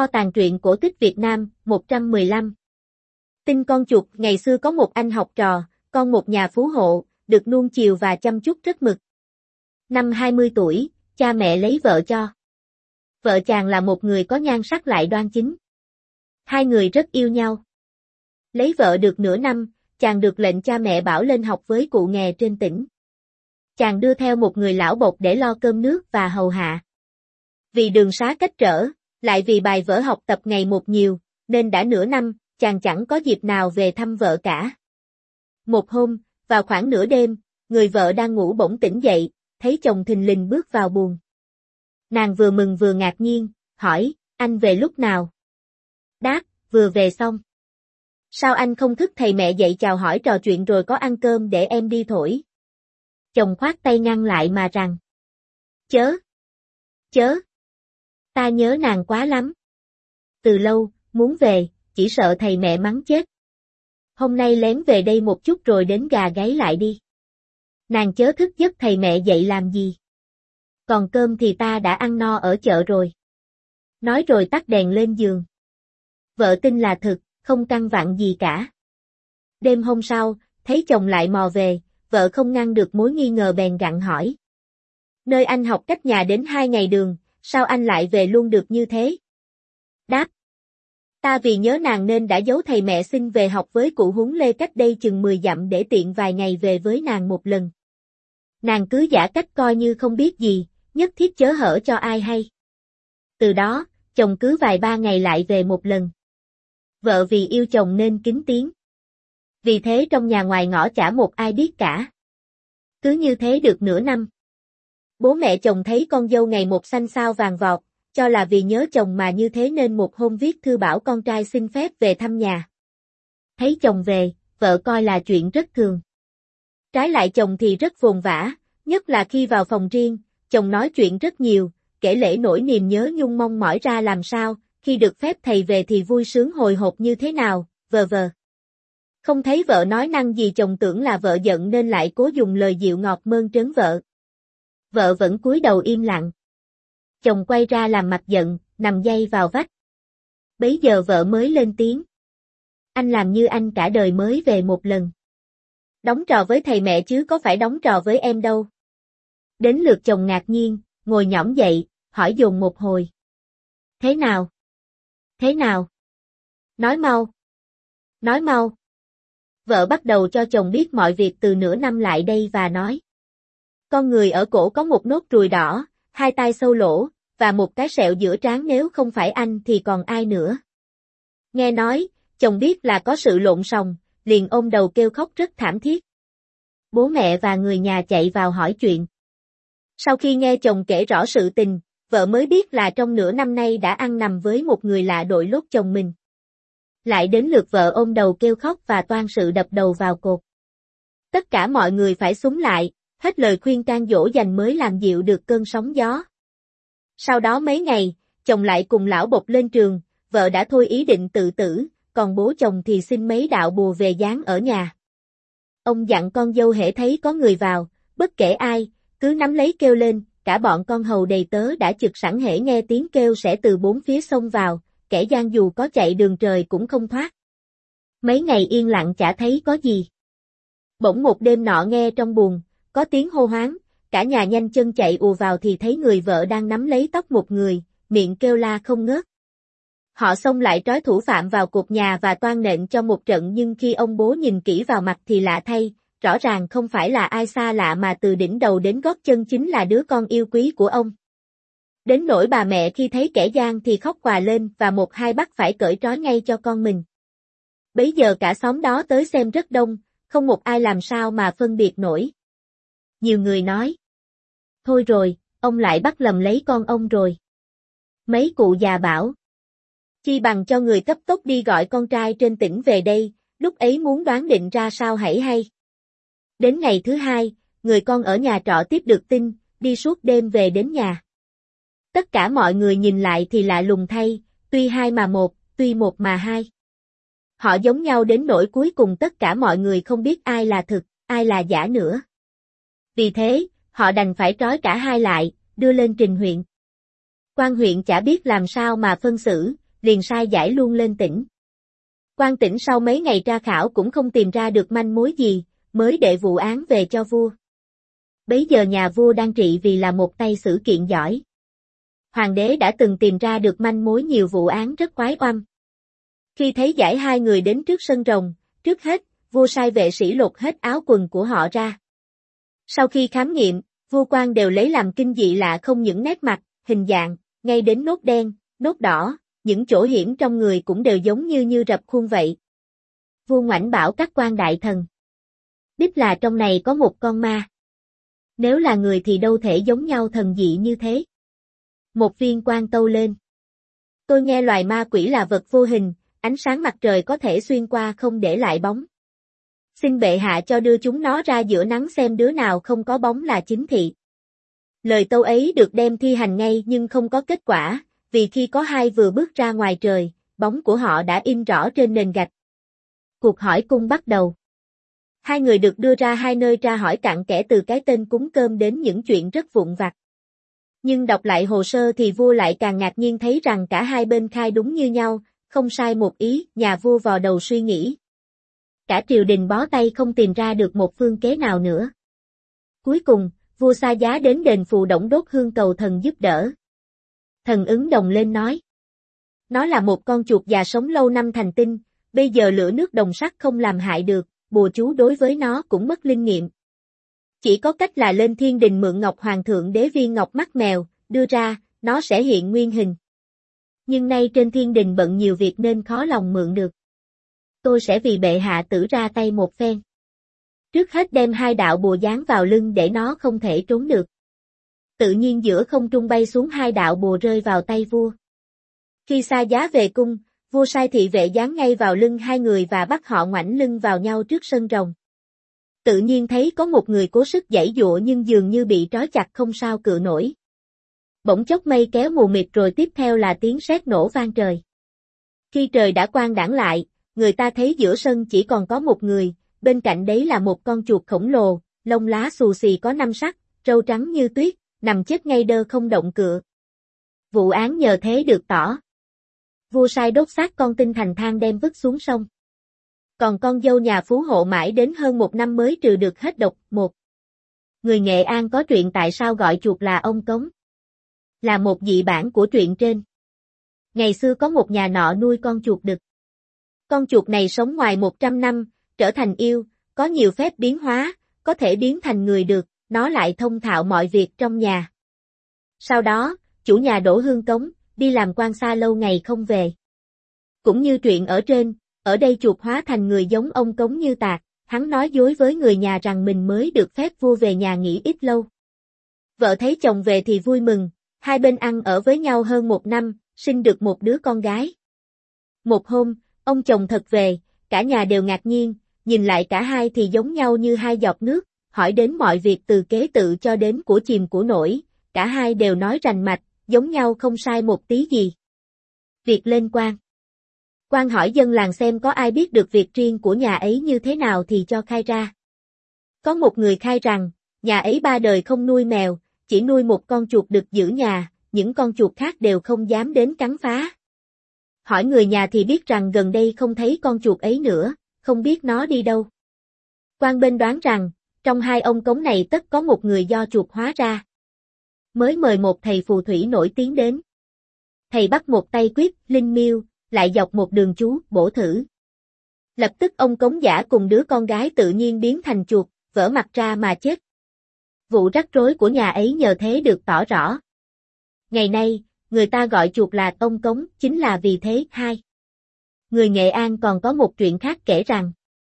Kho tàng truyện cổ tích Việt Nam, 115. Tin con chuột. Ngày xưa có một anh học trò, con một nhà phú hộ, được nuông chiều và chăm chút rất mực. Năm 20 tuổi, cha mẹ lấy vợ cho. Vợ chàng là một người có nhan sắc lại đoan chính. Hai người rất yêu nhau. Lấy vợ được nửa năm, chàng được lệnh cha mẹ bảo lên học với cụ nghè trên tỉnh. Chàng đưa theo một người lão bộc để lo cơm nước và hầu hạ. Vì đường xá cách trở, lại vì bài vở học tập ngày một nhiều, nên đã nửa năm, chàng chẳng có dịp nào về thăm vợ cả. Một hôm, vào khoảng nửa đêm, người vợ đang ngủ bỗng tỉnh dậy, thấy chồng thình lình bước vào buồng. Nàng vừa mừng vừa ngạc nhiên, hỏi, anh về lúc nào? Đáp, vừa về xong. Sao anh không thức thầy mẹ dậy chào hỏi trò chuyện rồi có ăn cơm để em đi thổi? Chồng khoát tay ngăn lại mà rằng. Chớ. Ta nhớ nàng quá lắm. Từ lâu, muốn về, chỉ sợ thầy mẹ mắng chết. Hôm nay lén về đây một chút rồi đến gà gáy lại đi. Nàng chớ thức giấc thầy mẹ dậy làm gì? Còn cơm thì ta đã ăn no ở chợ rồi. Nói rồi tắt đèn lên giường. Vợ tin là thực, không căn vặn gì cả. Đêm hôm sau, thấy chồng lại mò về, vợ không ngăn được mối nghi ngờ bèn gặng hỏi. Nơi anh học cách nhà đến 2 ngày đường, sao anh lại về luôn được như thế? Đáp. Ta vì nhớ nàng nên đã giấu thầy mẹ xin về học với cụ Huống Lê cách đây chừng 10 dặm để tiện vài ngày về với nàng một lần. Nàng cứ giả cách coi như không biết gì, nhất thiết chớ hở cho ai hay. Từ đó, chồng cứ vài ba ngày lại về một lần. Vợ vì yêu chồng nên kín tiếng. Vì thế trong nhà ngoài ngõ chả một ai biết cả. Cứ như thế được nửa năm. Bố mẹ chồng thấy con dâu ngày một xanh xao vàng vọt, cho là vì nhớ chồng mà như thế nên một hôm viết thư bảo con trai xin phép về thăm nhà. Thấy chồng về, vợ coi là chuyện rất thường. Trái lại chồng thì rất vồn vã, nhất là khi vào phòng riêng, chồng nói chuyện rất nhiều, kể lể nỗi niềm nhớ nhung mong mỏi ra làm sao, khi được phép thầy về thì vui sướng hồi hộp như thế nào, vờ vờ. Không thấy vợ nói năng gì chồng tưởng là vợ giận nên lại cố dùng lời dịu ngọt mơn trớn vợ. Vợ vẫn cúi đầu im lặng. Chồng quay ra làm mặt giận, nằm day vào vách. Bấy giờ vợ mới lên tiếng. Anh làm như anh cả đời mới về một lần. Đóng trò với thầy mẹ chứ có phải đóng trò với em đâu. Đến lượt chồng ngạc nhiên, ngồi nhõm dậy, hỏi dồn một hồi. Thế nào? Nói mau. Vợ bắt đầu cho chồng biết mọi việc từ nửa năm lại đây và nói. Con người ở cổ có một nốt ruồi đỏ, 2 tai sâu lỗ, và một cái sẹo giữa trán, nếu không phải anh thì còn ai nữa. Nghe nói, chồng biết là có sự lộn xộn, liền ôm đầu kêu khóc rất thảm thiết. Bố mẹ và người nhà chạy vào hỏi chuyện. Sau khi nghe chồng kể rõ sự tình, vợ mới biết là trong nửa năm nay đã ăn nằm với một người lạ đội lốt chồng mình. Lại đến lượt vợ ôm đầu kêu khóc và toan sự đập đầu vào cột. Tất cả mọi người phải xúm lại, hết lời khuyên can dỗ dành mới làm dịu được cơn sóng gió. Sau đó mấy ngày, chồng lại cùng lão bộc lên trường, vợ đã thôi ý định tự tử, còn bố chồng thì xin mấy đạo bùa về dán ở nhà. Ông dặn con dâu hễ thấy có người vào, bất kể ai, cứ nắm lấy kêu lên, cả bọn con hầu đầy tớ đã trực sẵn hễ nghe tiếng kêu sẽ từ bốn phía xông vào, kẻ gian dù có chạy đường trời cũng không thoát. Mấy ngày yên lặng chả thấy có gì. Bỗng một đêm nọ nghe trong buồng, có tiếng hô hoáng, cả nhà nhanh chân chạy ùa vào thì thấy người vợ đang nắm lấy tóc một người, miệng kêu la không ngớt. Họ xông lại trói thủ phạm vào cột nhà và toan nện cho một trận, nhưng khi ông bố nhìn kỹ vào mặt thì lạ thay, rõ ràng không phải là ai xa lạ mà từ đỉnh đầu đến gót chân chính là đứa con yêu quý của ông. Đến nỗi bà mẹ khi thấy kẻ gian thì khóc òa lên và một hai bắt phải cởi trói ngay cho con mình. Bấy giờ cả xóm đó tới xem rất đông, không một ai làm sao mà phân biệt nổi. Nhiều người nói. Thôi rồi, ông lại bắt lầm lấy con ông rồi. Mấy cụ già bảo. Chi bằng cho người cấp tốc đi gọi con trai trên tỉnh về đây, lúc ấy muốn đoán định ra sao hãy hay. Đến ngày thứ 2, người con ở nhà trọ tiếp được tin, đi suốt đêm về đến nhà. Tất cả mọi người nhìn lại thì lạ lùng thay, tuy 2 mà 1, tuy 1 mà 2. Họ giống nhau đến nỗi cuối cùng tất cả mọi người không biết ai là thực, ai là giả nữa. Vì thế, họ đành phải trói cả hai lại, đưa lên trình huyện. Quan huyện chả biết làm sao mà phân xử, liền sai giải luôn lên tỉnh. Quan tỉnh sau mấy ngày tra khảo cũng không tìm ra được manh mối gì, mới đệ vụ án về cho vua. Bấy giờ nhà vua đang trị vì là một tay xử kiện giỏi. Hoàng đế đã từng tìm ra được manh mối nhiều vụ án rất oái oăm. Khi thấy giải hai người đến trước sân rồng, trước hết, vua sai vệ sĩ lột hết áo quần của họ ra. Sau khi khám nghiệm, vua quan đều lấy làm kinh dị lạ không những nét mặt, hình dạng, ngay đến nốt đen, nốt đỏ, những chỗ hiểm trong người cũng đều giống như rập khuôn vậy. Vua ngoảnh bảo các quan đại thần. Đích là trong này có một con ma. Nếu là người thì đâu thể giống nhau thần dị như thế. Một viên quan tâu lên. Tôi nghe loài ma quỷ là vật vô hình, ánh sáng mặt trời có thể xuyên qua không để lại bóng. Xin bệ hạ cho đưa chúng nó ra giữa nắng xem đứa nào không có bóng là chính thị. Lời tâu ấy được đem thi hành ngay nhưng không có kết quả, vì khi có hai vừa bước ra ngoài trời, bóng của họ đã in rõ trên nền gạch. Cuộc hỏi cung bắt đầu. Hai người được đưa ra hai nơi tra hỏi cặn kẽ từ cái tên cúng cơm đến những chuyện rất vụn vặt. Nhưng đọc lại hồ sơ thì vua lại càng ngạc nhiên thấy rằng cả hai bên khai đúng như nhau, không sai một ý, nhà vua vò đầu suy nghĩ. Cả triều đình bó tay không tìm ra được một phương kế nào nữa. Cuối cùng, vua xa giá đến đền Phù Đổng đốt hương cầu thần giúp đỡ. Thần ứng đồng lên nói. Nó là một con chuột già sống lâu năm thành tinh, bây giờ lửa nước đồng sắt không làm hại được, bùa chú đối với nó cũng mất linh nghiệm. Chỉ có cách là lên thiên đình mượn ngọc hoàng thượng đế viên ngọc mắt mèo, đưa ra, nó sẽ hiện nguyên hình. Nhưng nay trên thiên đình bận nhiều việc nên khó lòng mượn được. Tôi sẽ vì bệ hạ tử ra tay một phen. Trước hết đem hai đạo bùa dán vào lưng để nó không thể trốn được. Tự nhiên giữa không trung bay xuống hai đạo bùa rơi vào tay vua. Khi xa giá về cung, vua sai thị vệ dán ngay vào lưng hai người và bắt họ ngoảnh lưng vào nhau trước sân rồng. Tự nhiên thấy có một người cố sức giãy giụa nhưng dường như bị trói chặt không sao cự nổi. Bỗng chốc mây kéo mù mịt rồi tiếp theo là tiếng sét nổ vang trời. Khi trời đã quang đãng lại, người ta thấy giữa sân chỉ còn có một người, bên cạnh đấy là một con chuột khổng lồ, lông lá xù xì có 5 sắc, râu trắng như tuyết, nằm chết ngay đơ không động cựa. Vụ án nhờ thế được tỏ. Vua sai đốt xác con tinh thành than đem vứt xuống sông. Còn con dâu nhà phú hộ mãi đến hơn 1 năm mới trừ được hết độc. Một người Nghệ An có truyện tại sao gọi chuột là ông Cống. Là một dị bản của truyện trên. Ngày xưa có một nhà nọ nuôi con chuột đực. Con chuột này sống ngoài 100 năm, trở thành yêu, có nhiều phép biến hóa, có thể biến thành người được, nó lại thông thạo mọi việc trong nhà. Sau đó, chủ nhà đổ hương cống, đi làm quan xa lâu ngày không về. Cũng như truyện ở trên, ở đây chuột hóa thành người giống ông Cống như Tạc, hắn nói dối với người nhà rằng mình mới được phép vua về nhà nghỉ ít lâu. Vợ thấy chồng về thì vui mừng, hai bên ăn ở với nhau hơn 1 năm, sinh được một đứa con gái. Một hôm, ông chồng thật về, cả nhà đều ngạc nhiên, nhìn lại cả hai thì giống nhau như hai giọt nước, hỏi đến mọi việc từ kế tự cho đến của chìm của nổi, cả hai đều nói rành mạch, giống nhau không sai một tí gì. Việc lên quan. Quan hỏi dân làng xem có ai biết được việc riêng của nhà ấy như thế nào thì cho khai ra. Có một người khai rằng, nhà ấy 3 đời không nuôi mèo, chỉ nuôi một con chuột đực giữ nhà, những con chuột khác đều không dám đến cắn phá. Hỏi người nhà thì biết rằng gần đây không thấy con chuột ấy nữa, không biết nó đi đâu. Quan bên đoán rằng, trong hai ông Cống này tất có một người do chuột hóa ra. Mới mời một thầy phù thủy nổi tiếng đến. Thầy bắt một tay quyết, linh miêu, lại dọc một đường chú, bổ thử. Lập tức ông Cống giả cùng đứa con gái tự nhiên biến thành chuột, vỡ mặt ra mà chết. Vụ rắc rối của nhà ấy nhờ thế được tỏ rõ. Ngày nay, người ta gọi chuột là ông Cống chính là vì thế. Hai. Người Nghệ An còn có một chuyện khác kể rằng,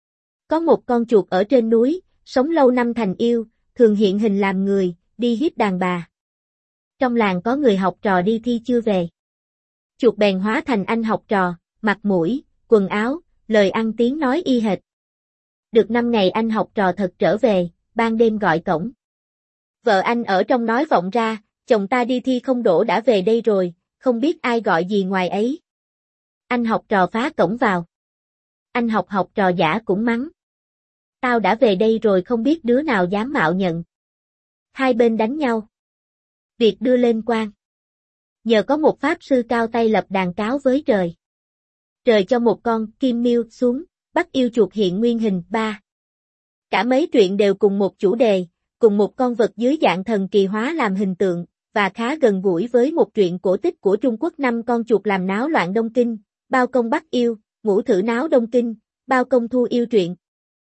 có một con chuột ở trên núi, sống lâu năm thành yêu, thường hiện hình làm người, đi hiếp đàn bà. Trong làng có người học trò đi thi chưa về. Chuột bèn hóa thành anh học trò, mặt mũi, quần áo, lời ăn tiếng nói y hệt. Được 5 ngày anh học trò thật trở về, ban đêm gọi cổng. Vợ anh ở trong nói vọng ra, chồng ta đi thi không đỗ đã về đây rồi, không biết ai gọi gì ngoài ấy. Anh học trò phá cổng vào. Anh học trò giả cũng mắng. Tao đã về đây rồi không biết đứa nào dám mạo nhận. Hai bên đánh nhau. Việc đưa lên quan. Nhờ có một pháp sư cao tay lập đàn cáo với trời. Trời cho một con kim miêu xuống, bắt yêu chuột hiện nguyên hình 3. Cả mấy truyện đều cùng một chủ đề, cùng một con vật dưới dạng thần kỳ hóa làm hình tượng, và khá gần gũi với một truyện cổ tích của Trung Quốc 5 con chuột làm náo loạn Đông Kinh, bao công bắt yêu, ngũ thử náo Đông Kinh, bao công thu yêu truyện.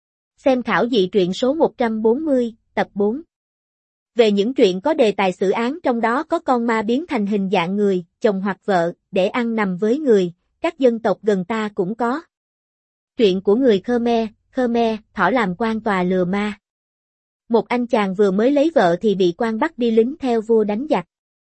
Xem khảo dị truyện số 140, tập 4. Về những truyện có đề tài xử án trong đó có con ma biến thành hình dạng người, chồng hoặc vợ, để ăn nằm với người, các dân tộc gần ta cũng có. Truyện của người Khmer, thỏ làm quan tòa lừa ma. Một anh chàng vừa mới lấy vợ thì bị quan bắt đi lính theo vua đánh giặc.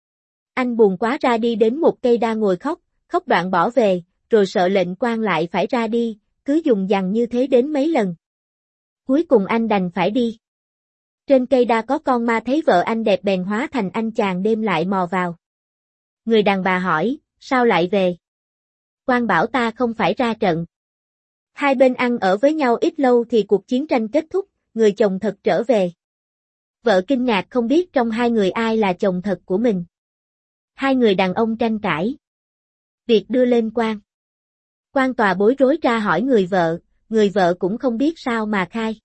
Anh buồn quá ra đi đến một cây đa ngồi khóc đoạn bỏ về, rồi sợ lệnh quan lại phải ra đi, cứ dùng dằng như thế đến mấy lần. Cuối cùng anh đành phải đi. Trên cây đa có con ma thấy vợ anh đẹp bèn hóa thành anh chàng đêm lại mò vào. Người đàn bà hỏi, sao lại về? Quan bảo ta không phải ra trận. Hai bên ăn ở với nhau ít lâu thì cuộc chiến tranh kết thúc, người chồng thật trở về. Vợ kinh ngạc không biết trong hai người ai là chồng thật của mình. Hai người đàn ông tranh cãi. Việc đưa lên quan. Quan tòa bối rối ra hỏi người vợ cũng không biết sao mà khai.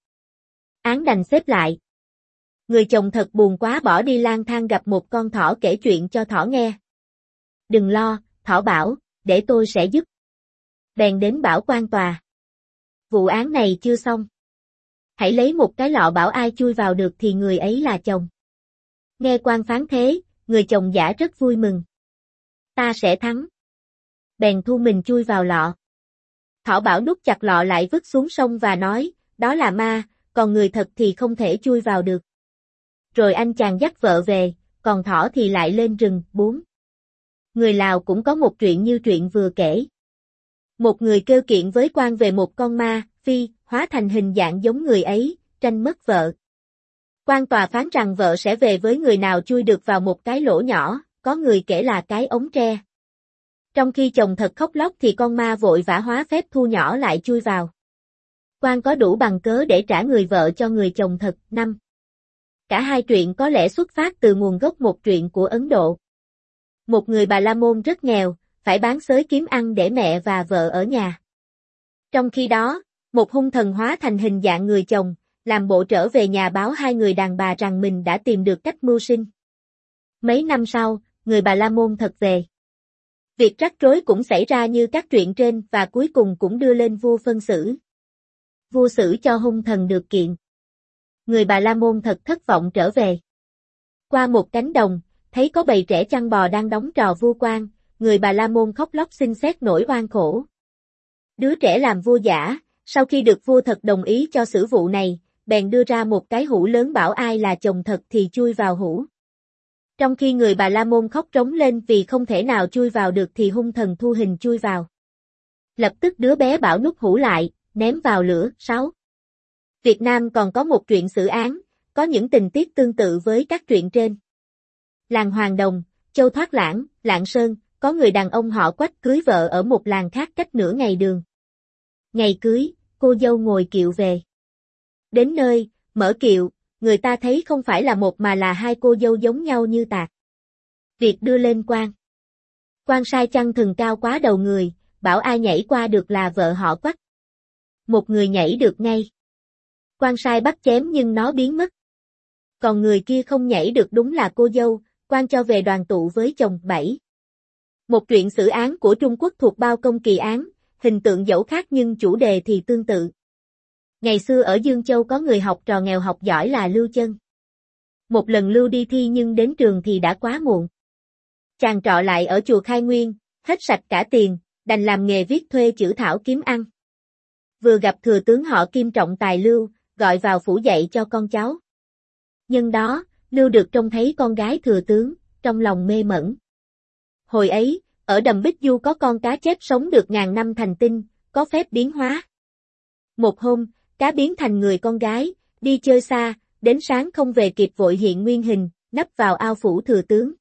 Án đành xếp lại. Người chồng thật buồn quá bỏ đi lang thang gặp một con thỏ kể chuyện cho thỏ nghe. Đừng lo, thỏ bảo, để tôi sẽ giúp. Bèn đến bảo quan tòa. Vụ án này chưa xong. Hãy lấy một cái lọ bảo ai chui vào được thì người ấy là chồng. Nghe quan phán thế, người chồng giả rất vui mừng. Ta sẽ thắng. Bèn thu mình chui vào lọ. Thỏ bảo nút chặt lọ lại vứt xuống sông và nói, đó là ma, còn người thật thì không thể chui vào được. Rồi anh chàng dắt vợ về, còn thỏ thì lại lên rừng. 4. Người Lào cũng có một chuyện như chuyện vừa kể. Một người kêu kiện với quan về một con ma, phi, hóa thành hình dạng giống người ấy, tranh mất vợ. Quan tòa phán rằng vợ sẽ về với người nào chui được vào một cái lỗ nhỏ, có người kể là cái ống tre. Trong khi chồng thật khóc lóc thì con ma vội vã hóa phép thu nhỏ lại chui vào. Quan có đủ bằng cớ để trả người vợ cho người chồng thật. 5. Cả hai truyện có lẽ xuất phát từ nguồn gốc một truyện của Ấn Độ. Một người Bà La Môn rất nghèo, phải bán xới kiếm ăn để mẹ và vợ ở nhà. Trong khi đó, một hung thần hóa thành hình dạng người chồng, làm bộ trở về nhà báo hai người đàn bà rằng mình đã tìm được cách mưu sinh. Mấy năm sau, người Bà La Môn thật về. Việc rắc rối cũng xảy ra như các truyện trên và cuối cùng cũng đưa lên vua phân xử. Vua xử cho hung thần được kiện. Người Bà La Môn thật thất vọng trở về. Qua một cánh đồng, thấy có bầy trẻ chăn bò đang đóng trò vua quan, người Bà La Môn khóc lóc xin xét nỗi oan khổ. Đứa trẻ làm vua giả, sau khi được vua thật đồng ý cho xử vụ này, bèn đưa ra một cái hũ lớn bảo ai là chồng thật thì chui vào hũ. Trong khi người Bà La Môn khóc trống lên vì không thể nào chui vào được thì hung thần thu hình chui vào. Lập tức đứa bé bảo nút hũ lại, ném vào lửa. 6. Việt Nam còn có một truyện xử án, có những tình tiết tương tự với các truyện trên. Làng Hoàng Đồng, Châu Thoát Lãng, Lạng Sơn, có người đàn ông họ Quách cưới vợ ở một làng khác cách nửa ngày đường. Ngày cưới, cô dâu ngồi kiệu về. Đến nơi, mở kiệu, người ta thấy không phải là một mà là hai cô dâu giống nhau như tạc. Việc đưa lên quan. Quan sai chăn thừng cao quá đầu người, bảo ai nhảy qua được là vợ họ Quách. Một người nhảy được ngay. Quan sai bắt chém nhưng nó biến mất. Còn người kia không nhảy được đúng là cô dâu, quan cho về đoàn tụ với chồng. 7. Một truyện xử án của Trung Quốc thuộc bao công kỳ án, hình tượng dẫu khác nhưng chủ đề thì tương tự. Ngày xưa ở Dương Châu có người học trò nghèo học giỏi là Lưu Chân. Một lần Lưu đi thi nhưng đến trường thì đã quá muộn. Chàng trọ lại ở chùa Khai Nguyên, hết sạch cả tiền, đành làm nghề viết thuê chữ thảo kiếm ăn. Vừa gặp thừa tướng họ Kim trọng tài Lưu, gọi vào phủ dạy cho con cháu. Nhân đó, Lưu được trông thấy con gái thừa tướng, trong lòng mê mẩn. Hồi ấy, ở đầm Bích Du có con cá chép sống được ngàn năm thành tinh, có phép biến hóa. Một hôm, cá biến thành người con gái, đi chơi xa, đến sáng không về kịp vội hiện nguyên hình, nấp vào ao phủ thừa tướng.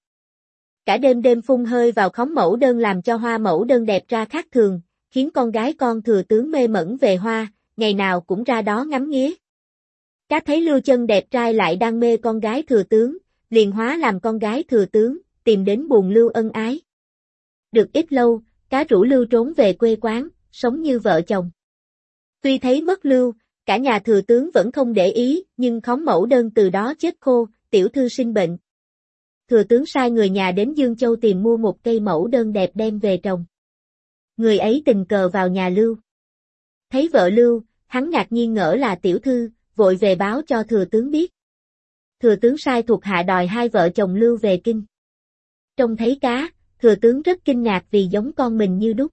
Cả đêm phun hơi vào khóm mẫu đơn làm cho hoa mẫu đơn đẹp ra khác thường, khiến con gái con thừa tướng mê mẩn về hoa, ngày nào cũng ra đó ngắm nghía. Cá thấy Lưu Chân đẹp trai lại đang mê con gái thừa tướng, liền hóa làm con gái thừa tướng, tìm đến buồn Lưu ân ái. Được ít lâu, cá rủ Lưu trốn về quê quán, sống như vợ chồng. Tuy thấy mất Lưu, cả nhà thừa tướng vẫn không để ý, nhưng khóm mẫu đơn từ đó chết khô, tiểu thư sinh bệnh. Thừa tướng sai người nhà đến Dương Châu tìm mua một cây mẫu đơn đẹp đem về trồng. Người ấy tình cờ vào nhà Lưu. Thấy vợ Lưu, hắn ngạc nhiên ngỡ là tiểu thư, vội về báo cho thừa tướng biết. Thừa tướng sai thuộc hạ đòi hai vợ chồng Lưu về kinh. Trông thấy cá, thừa tướng rất kinh ngạc vì giống con mình như đúc.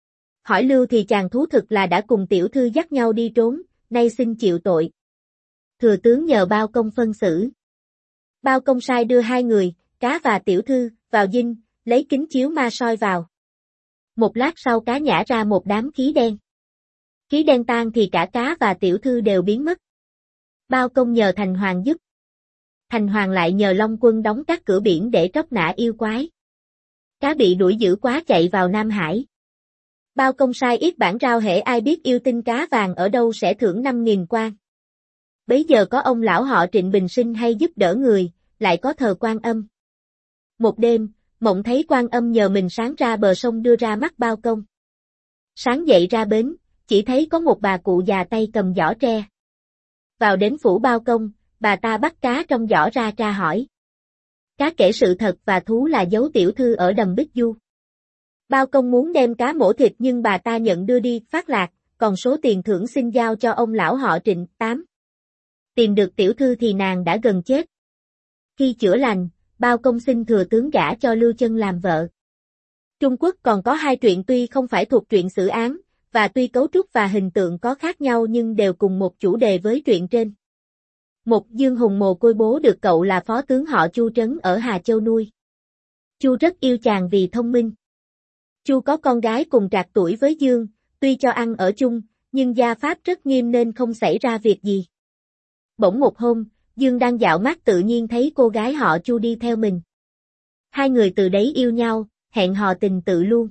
Hỏi Lưu thì chàng thú thực là đã cùng tiểu thư dắt nhau đi trốn, nay xin chịu tội. Thừa tướng nhờ Bao Công phân xử. Bao Công sai đưa hai người, cá và tiểu thư, vào dinh, lấy kính chiếu ma soi vào. Một lát sau cá nhả ra một đám khí đen. Khí đen tan thì cả cá và tiểu thư đều biến mất. Bao Công nhờ Thành Hoàng giúp. Thành Hoàng lại nhờ Long Quân đóng các cửa biển để tróc nã yêu quái. Cá bị đuổi dữ quá chạy vào Nam Hải. Bao Công sai yết bản rao hễ ai biết yêu tinh cá vàng ở đâu sẽ thưởng 5.000 quan. Bấy giờ có ông lão họ Trịnh Bình Sinh hay giúp đỡ người, lại có thờ Quan Âm. Một đêm, mộng thấy Quan Âm nhờ mình sáng ra bờ sông đưa ra mắt Bao Công. Sáng dậy ra bến, chỉ thấy có một bà cụ già tay cầm giỏ tre. Vào đến phủ Bao Công, bà ta bắt cá trong giỏ ra tra hỏi. Cá kể sự thật và thú là giấu tiểu thư ở đầm Bích Du. Bao Công muốn đem cá mổ thịt nhưng bà ta nhận đưa đi phát lạc, còn số tiền thưởng xin giao cho ông lão họ Trịnh. 8. Tìm được tiểu thư thì nàng đã gần chết. Khi chữa lành, Bao Công xin thừa tướng gả cho Lưu Chân làm vợ. Trung Quốc còn có hai truyện tuy không phải thuộc truyện xử án, và tuy cấu trúc và hình tượng có khác nhau nhưng đều cùng một chủ đề với truyện trên. Một Dương Hùng mồ côi bố được cậu là phó tướng họ Chu trấn ở Hà Châu nuôi. Chu rất yêu chàng vì thông minh. Chu có con gái cùng trạc tuổi với Dương, tuy cho ăn ở chung, nhưng gia pháp rất nghiêm nên không xảy ra việc gì. Bỗng một hôm, Dương đang dạo mát tự nhiên thấy cô gái họ Chu đi theo mình. Hai người từ đấy yêu nhau, hẹn hò tình tự luôn.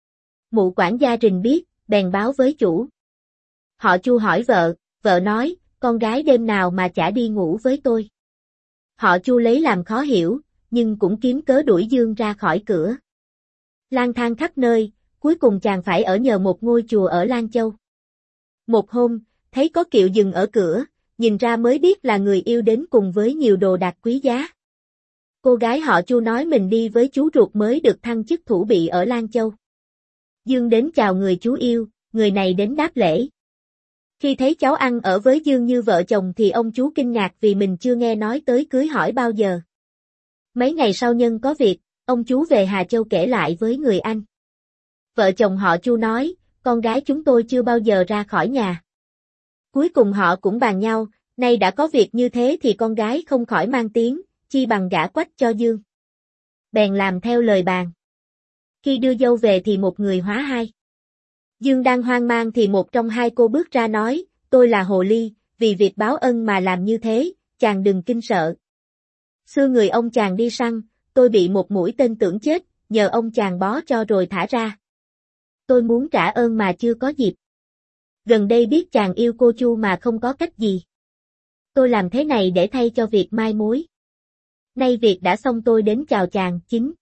Mụ quản gia Rình biết, bèn báo với chủ. Họ Chu hỏi vợ nói, con gái đêm nào mà chả đi ngủ với tôi. Họ Chu lấy làm khó hiểu, nhưng cũng kiếm cớ đuổi Dương ra khỏi cửa. Lang thang khắp nơi, cuối cùng chàng phải ở nhờ một ngôi chùa ở Lan Châu. Một hôm, thấy có kiệu dừng ở cửa, nhìn ra mới biết là người yêu đến cùng với nhiều đồ đạc quý giá. Cô gái họ Chu nói mình đi với chú ruột mới được thăng chức thủ bị ở Lan Châu. Dương đến chào người chú yêu, người này đến đáp lễ. Khi thấy cháu ăn ở với Dương như vợ chồng thì ông chú kinh ngạc vì mình chưa nghe nói tới cưới hỏi bao giờ. Mấy ngày sau nhân có việc, ông chú về Hà Châu kể lại với người anh. Vợ chồng họ Chu nói, con gái chúng tôi chưa bao giờ ra khỏi nhà. Cuối cùng họ cũng bàn nhau, nay đã có việc như thế thì con gái không khỏi mang tiếng, chi bằng gả quách cho Dương. Bèn làm theo lời bàn. Khi đưa dâu về thì một người hóa hai. Dương đang hoang mang thì một trong hai cô bước ra nói, tôi là Hồ Ly, vì việc báo ân mà làm như thế, chàng đừng kinh sợ. Xưa người ông chàng đi săn, tôi bị một mũi tên tưởng chết, nhờ ông chàng bó cho rồi thả ra. Tôi muốn trả ơn mà chưa có dịp. Gần đây biết chàng yêu cô Chu mà không có cách gì. Tôi làm thế này để thay cho việc mai mối. Nay việc đã xong tôi đến chào chàng. 9.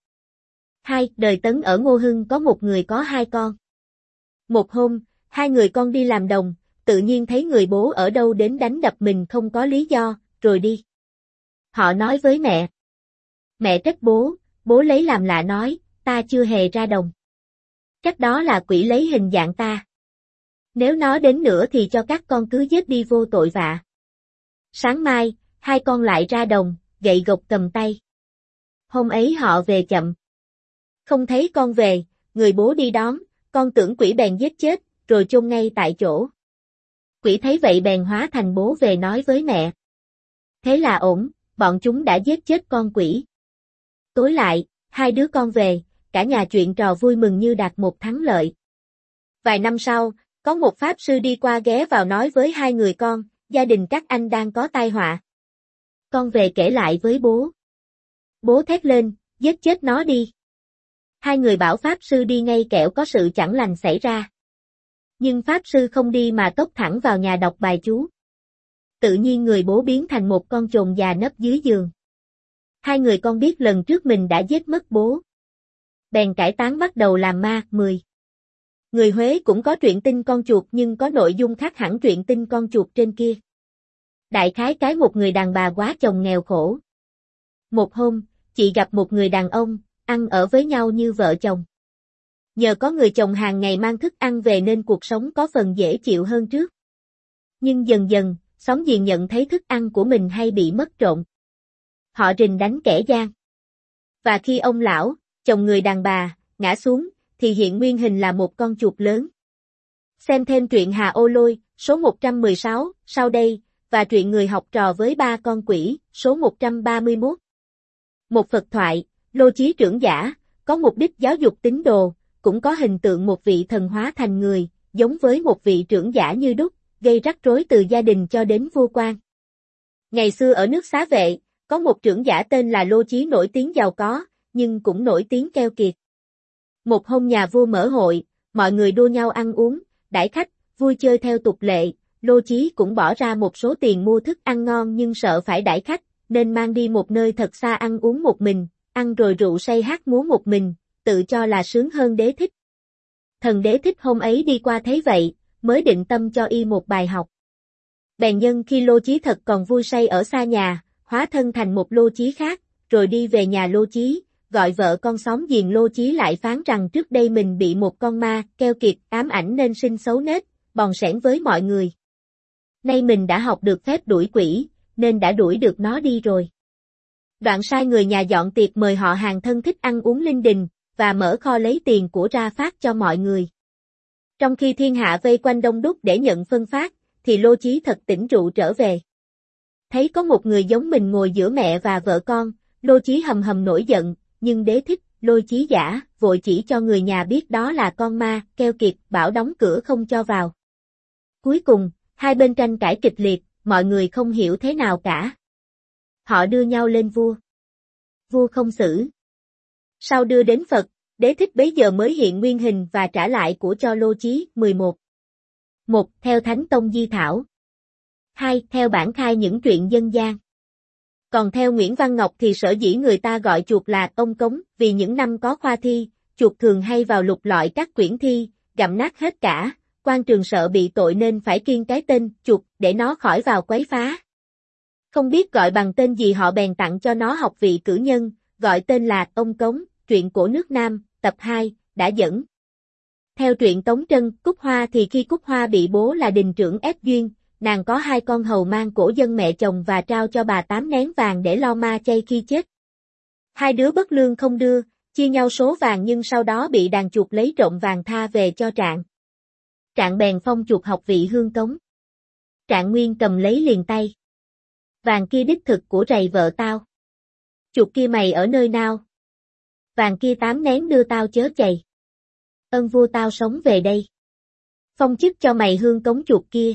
Đời Tấn ở Ngô Hưng có một người có hai con. Một hôm, hai người con đi làm đồng, tự nhiên thấy người bố ở đâu đến đánh đập mình không có lý do, rồi đi. Họ nói với mẹ. Mẹ trách bố lấy làm lạ nói, ta chưa hề ra đồng. Chắc đó là quỷ lấy hình dạng ta. Nếu nó đến nữa thì cho các con cứ giết đi vô tội vạ. Sáng mai, hai con lại ra đồng, gậy gộc cầm tay. Hôm ấy họ về chậm. Không thấy con về, người bố đi đón, con tưởng quỷ bèn giết chết, rồi chôn ngay tại chỗ. Quỷ thấy vậy bèn hóa thành bố về nói với mẹ. Thế là ổn, bọn chúng đã giết chết con quỷ. Tối lại, hai đứa con về, cả nhà chuyện trò vui mừng như đạt một thắng lợi. Vài năm sau, có một pháp sư đi qua ghé vào nói với hai người con, gia đình các anh đang có tai họa. Con về kể lại với bố. Bố thét lên, giết chết nó đi. Hai người bảo pháp sư đi ngay kẻo có sự chẳng lành xảy ra. Nhưng pháp sư không đi mà tốc thẳng vào nhà đọc bài chú. Tự nhiên người bố biến thành một con chồn già nấp dưới giường. Hai người con biết lần trước mình đã giết mất bố. Bèn cải tán bắt đầu làm ma. 10. Người Huế cũng có truyện tinh con chuột nhưng có nội dung khác hẳn truyện tinh con chuột trên kia. Đại khái cái một người đàn bà quá chồng nghèo khổ. Một hôm, chị gặp một người đàn ông, ăn ở với nhau như vợ chồng. Nhờ có người chồng hàng ngày mang thức ăn về nên cuộc sống có phần dễ chịu hơn trước. Nhưng dần dần, xóm giềng nhận thấy thức ăn của mình hay bị mất trộm. Họ rình đánh kẻ gian. Và khi ông lão, chồng người đàn bà, ngã xuống, thì hiện nguyên hình là một con chuột lớn. Xem thêm truyện Hà Ô Lôi, số 116, sau đây, và truyện Người học trò với ba con quỷ, số 131. Một Phật thoại, Lô Chí trưởng giả, có mục đích giáo dục tín đồ, cũng có hình tượng một vị thần hóa thành người, giống với một vị trưởng giả như đúc, gây rắc rối từ gia đình cho đến vua quan. Ngày xưa ở nước Xá Vệ, có một trưởng giả tên là Lô Chí nổi tiếng giàu có, nhưng cũng nổi tiếng keo kiệt. Một hôm nhà vua mở hội, mọi người đua nhau ăn uống, đãi khách, vui chơi theo tục lệ, Lô Chí cũng bỏ ra một số tiền mua thức ăn ngon nhưng sợ phải đãi khách, nên mang đi một nơi thật xa ăn uống một mình, ăn rồi rượu say hát múa một mình, tự cho là sướng hơn Đế Thích. Thần Đế Thích hôm ấy đi qua thấy vậy, mới định tâm cho y một bài học. Bèn nhân khi Lô Chí thật còn vui say ở xa nhà, hóa thân thành một Lô Chí khác, rồi đi về nhà Lô Chí, gọi vợ con xóm giềng Lô Chí lại phán rằng trước đây mình bị một con ma, keo kiệt, ám ảnh nên sinh xấu nết, bòn sẻn với mọi người. Nay mình đã học được phép đuổi quỷ, nên đã đuổi được nó đi rồi. Đoạn sai người nhà dọn tiệc mời họ hàng thân thích ăn uống linh đình, và mở kho lấy tiền của ra phát cho mọi người. Trong khi thiên hạ vây quanh đông đúc để nhận phân phát, thì Lô Chí thật tỉnh rượu trở về. Thấy có một người giống mình ngồi giữa mẹ và vợ con, Lô Chí hầm hầm nổi giận, nhưng Đế Thích, Lô Chí giả, vội chỉ cho người nhà biết đó là con ma, keo kiệt, bảo đóng cửa không cho vào. Cuối cùng, hai bên tranh cãi kịch liệt, mọi người không hiểu thế nào cả. Họ đưa nhau lên vua. Vua không xử. Sau đưa đến Phật, Đế Thích bấy giờ mới hiện nguyên hình và trả lại của cho Lô Chí. 11. 1. Theo Thánh Tông Di Thảo. 2. Theo bản khai những truyện dân gian. Còn theo Nguyễn Văn Ngọc thì sở dĩ người ta gọi chuột là ông cống, vì những năm có khoa thi, chuột thường hay vào lục lọi các quyển thi, gặm nát hết cả, quan trường sợ bị tội nên phải kiêng cái tên chuột để nó khỏi vào quấy phá. Không biết gọi bằng tên gì họ bèn tặng cho nó học vị cử nhân, gọi tên là ông cống, truyện cổ nước Nam, tập 2, đã dẫn. Theo truyện Tống Trân, Cúc Hoa thì khi Cúc Hoa bị bố là đình trưởng ép duyên, nàng có hai con hầu mang cổ dân mẹ chồng và trao cho bà 8 nén vàng để lo ma chay khi chết. Hai đứa bất lương không đưa, chia nhau số vàng nhưng sau đó bị đàn chuột lấy trộm vàng tha về cho Trạng. Trạng bèn phong chuột học vị hương cống. Trạng Nguyên cầm lấy liền tay. Vàng kia đích thực của rầy vợ tao. Chuột kia mày ở nơi nào? Vàng kia 8 nén đưa tao chớ chày. Ơn vua tao sống về đây. Phong chức cho mày hương cống chuột kia.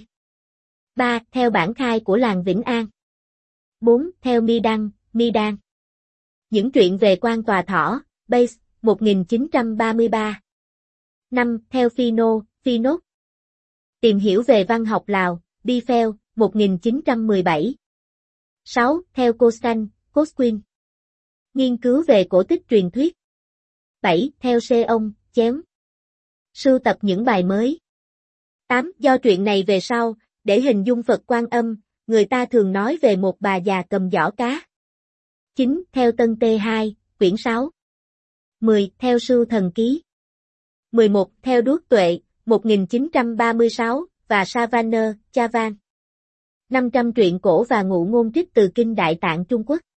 3. Theo bản khai của làng Vĩnh An. 4. Theo Mi Đan. Những truyện về quan tòa thỏ, Base, 1933. 5. Theo Phinot. Tìm hiểu về văn học Lào, Bifel, 1917. 6. Theo Cosquin. Nghiên cứu về cổ tích truyền thuyết. 7. Theo Seong, Chéo. Sưu tập những bài mới. 8. Do truyện này về sau, để hình dung Phật Quan Âm, người ta thường nói về một bà già cầm giỏ cá. 9. Theo Tân T2, quyển 6. 10. Theo Sưu Thần Ký. 11. Theo Đuốc Tuệ, 1936, và Savannah, Chavan. 500 truyện cổ và ngụ ngôn trích từ Kinh Đại Tạng Trung Quốc.